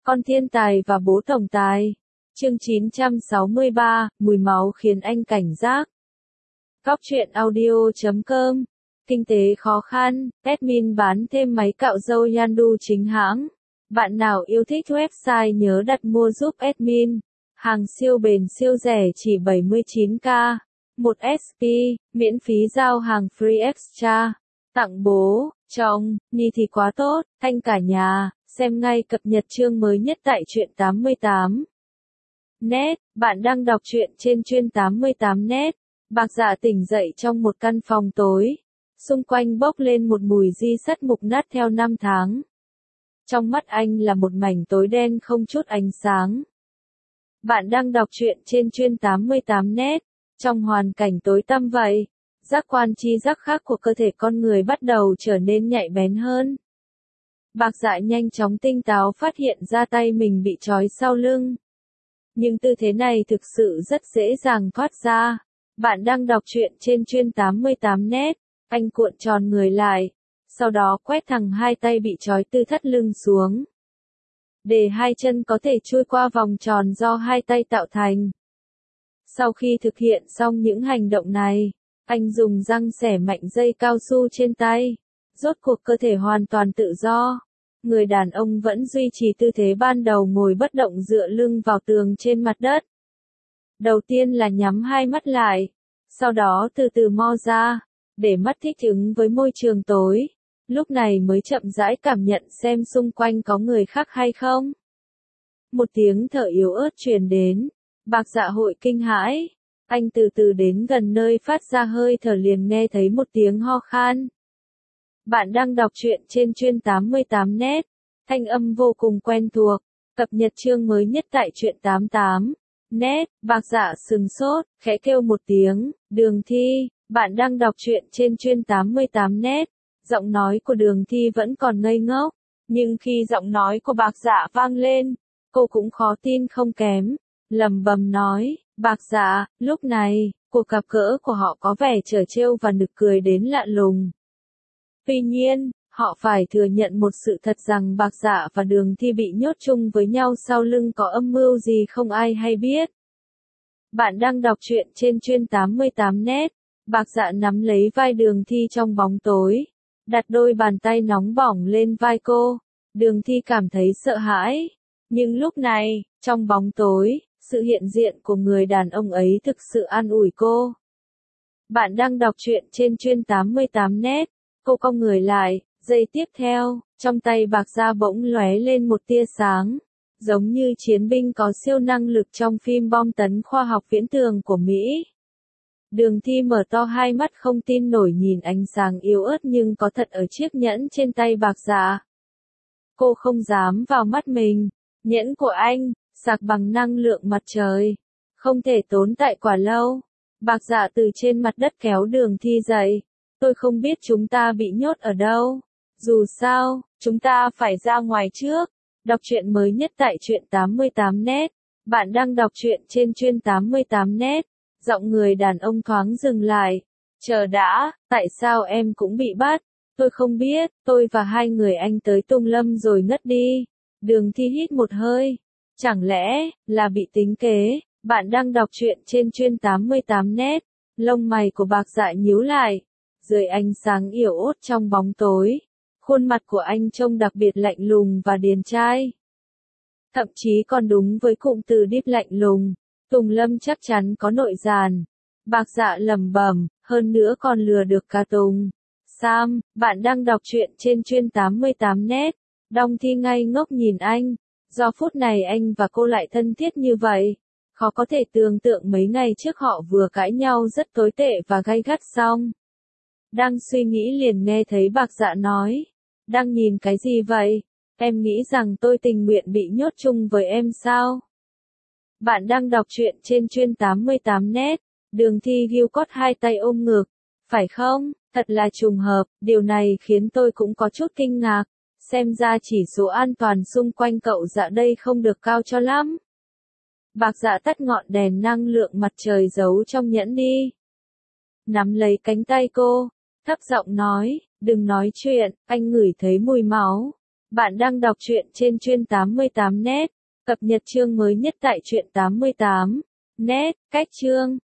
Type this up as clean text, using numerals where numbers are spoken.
Con thiên tài và bố tổng tài. Chương 963, mùi máu khiến anh cảnh giác. Góc truyện audio.com. Kinh tế khó khăn, admin bán thêm máy cạo râu Yandu chính hãng. Bạn nào yêu thích website nhớ đặt mua giúp admin. Hàng siêu bền siêu rẻ chỉ 79k. 1 SP, miễn phí giao hàng free extra. Tặng bố, chồng, Nhi thì quá tốt, thanh cả nhà, xem ngay cập nhật chương mới nhất tại truyện 88. Net, bạn đang đọc truyện trên chuyên 88 net. Bạc Dạ tỉnh dậy trong một căn phòng tối. Xung quanh bốc lên một mùi di sắt mục nát theo năm tháng. Trong mắt anh là một mảnh tối đen không chút ánh sáng. Bạn đang đọc truyện trên chuyên 88 net. Trong hoàn cảnh tối tăm vậy, giác quan tri giác khác của cơ thể con người bắt đầu trở nên nhạy bén hơn. Bạc Dạ nhanh chóng tinh táo phát hiện ra tay mình bị trói sau lưng. Nhưng tư thế này thực sự rất dễ dàng thoát ra. Bạn đang đọc truyện trên chuyên 88 net. Anh cuộn tròn người lại, sau đó quét thẳng hai tay bị trói từ thắt lưng xuống. Để hai chân có thể chui qua vòng tròn do hai tay tạo thành. Sau khi thực hiện xong những hành động này, anh dùng răng xẻ mạnh dây cao su trên tay. Rốt cuộc cơ thể hoàn toàn tự do. Người đàn ông vẫn duy trì tư thế ban đầu ngồi bất động dựa lưng vào tường trên mặt đất. Đầu tiên là nhắm hai mắt lại, sau đó từ từ mo ra, để mắt thích ứng với môi trường tối. Lúc này mới chậm rãi cảm nhận xem xung quanh có người khác hay không. Một tiếng thở yếu ớt truyền đến. Bạc Dạ hội kinh hãi. Anh từ từ đến gần nơi phát ra hơi thở liền nghe thấy một tiếng ho khan. Bạn đang đọc truyện trên chuyên 88 net. Thanh âm vô cùng quen thuộc. Cập nhật chương mới nhất tại truyện 88 net. Bạc Dạ sừng sốt, khẽ kêu một tiếng. Đường Thi, bạn đang đọc truyện trên chuyên 88 net. Giọng nói của Đường Thi vẫn còn ngây ngốc. Nhưng khi giọng nói của Bạc Dạ vang lên, cô cũng khó tin không kém. Lẩm bẩm nói, Bạc Dạ, lúc này, cuộc gặp gỡ của họ có vẻ trớ trêu và nực cười đến lạ lùng. Tuy nhiên, họ phải thừa nhận một sự thật rằng Bạc Dạ và Đường Thi bị nhốt chung với nhau sau lưng có âm mưu gì không ai hay biết. Bạn đang đọc truyện trên chuyên 88 net. Bạc Dạ nắm lấy vai Đường Thi trong bóng tối, đặt đôi bàn tay nóng bỏng lên vai cô. Đường Thi cảm thấy sợ hãi. Nhưng lúc này, trong bóng tối, sự hiện diện của người đàn ông ấy thực sự an ủi cô. Bạn đang đọc truyện trên chuyên 88 net. Cô cong người lại, giây tiếp theo, trong tay Bạc Dạ bỗng lóe lên một tia sáng, giống như chiến binh có siêu năng lực trong phim bom tấn khoa học viễn tưởng của Mỹ. Đường Thi mở to hai mắt không tin nổi nhìn ánh sáng yếu ớt nhưng có thật ở chiếc nhẫn trên tay Bạc Dạ. Cô không dám vào mắt mình. Nhẫn của anh, sạc bằng năng lượng mặt trời. Không thể tồn tại quá lâu. Bạc Dạ từ trên mặt đất kéo Đường Thi dậy. Tôi không biết chúng ta bị nhốt ở đâu. Dù sao, chúng ta phải ra ngoài trước. Đọc truyện mới nhất tại truyện 88 net. Bạn đang đọc truyện trên chuyên 88 net. Giọng người đàn ông thoáng dừng lại. Chờ đã, tại sao em cũng bị bắt? Tôi không biết, tôi và hai người anh tới Tung Lâm rồi ngất đi. Đường Thi hít một hơi. Chẳng lẽ, là bị tính kế? Bạn đang đọc truyện trên chuyên 88 net. Lông mày của Bạc Dạ nhíu lại. Dưới ánh sáng yểu ốt trong bóng tối, khuôn mặt của anh trông đặc biệt lạnh lùng và điềm trai. Thậm chí còn đúng với cụm từ điếp lạnh lùng. Tùng Lâm chắc chắn có nội giàn. Bạc Dạ lẩm bẩm, hơn nữa còn lừa được cả Tùng. Sam, bạn đang đọc truyện trên chuyên 88 net. Đong Thi ngây ngốc nhìn anh. Do phút này anh và cô lại thân thiết như vậy. Khó có thể tưởng tượng mấy ngày trước họ vừa cãi nhau rất tồi tệ và gay gắt xong. Đang suy nghĩ liền nghe thấy Bạc Dạ nói. Đang nhìn cái gì vậy? Em nghĩ rằng tôi tình nguyện bị nhốt chung với em sao? Bạn đang đọc truyện trên chuyên 88 net. Đường Thi giơ cốt hai tay ôm ngực. Phải không? Thật là trùng hợp, điều này khiến tôi cũng có chút kinh ngạc. Xem ra chỉ số an toàn xung quanh cậu Dạ đây không được cao cho lắm. Bạc Dạ tắt ngọn đèn năng lượng mặt trời giấu trong nhẫn đi. Nắm lấy cánh tay cô, thấp giọng nói, đừng nói chuyện, anh ngửi thấy mùi máu. Bạn đang đọc truyện trên Truyện 88 net, cập nhật chương mới nhất tại Truyện 88 net, cách chương